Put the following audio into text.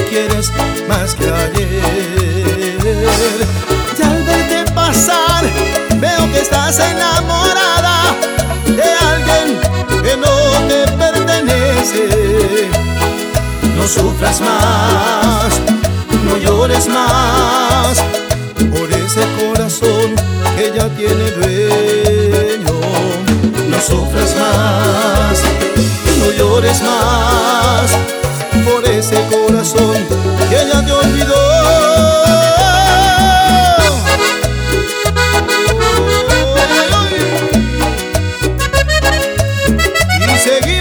quieres más que ayer. Y al verte pasar veo que estás enamorada de alguien que no te pertenece. No sufras más, no llores más por ese corazón que ya tiene dueño. No sufras más, no llores más por ese corazón que ya te olvidó. Y seguimos.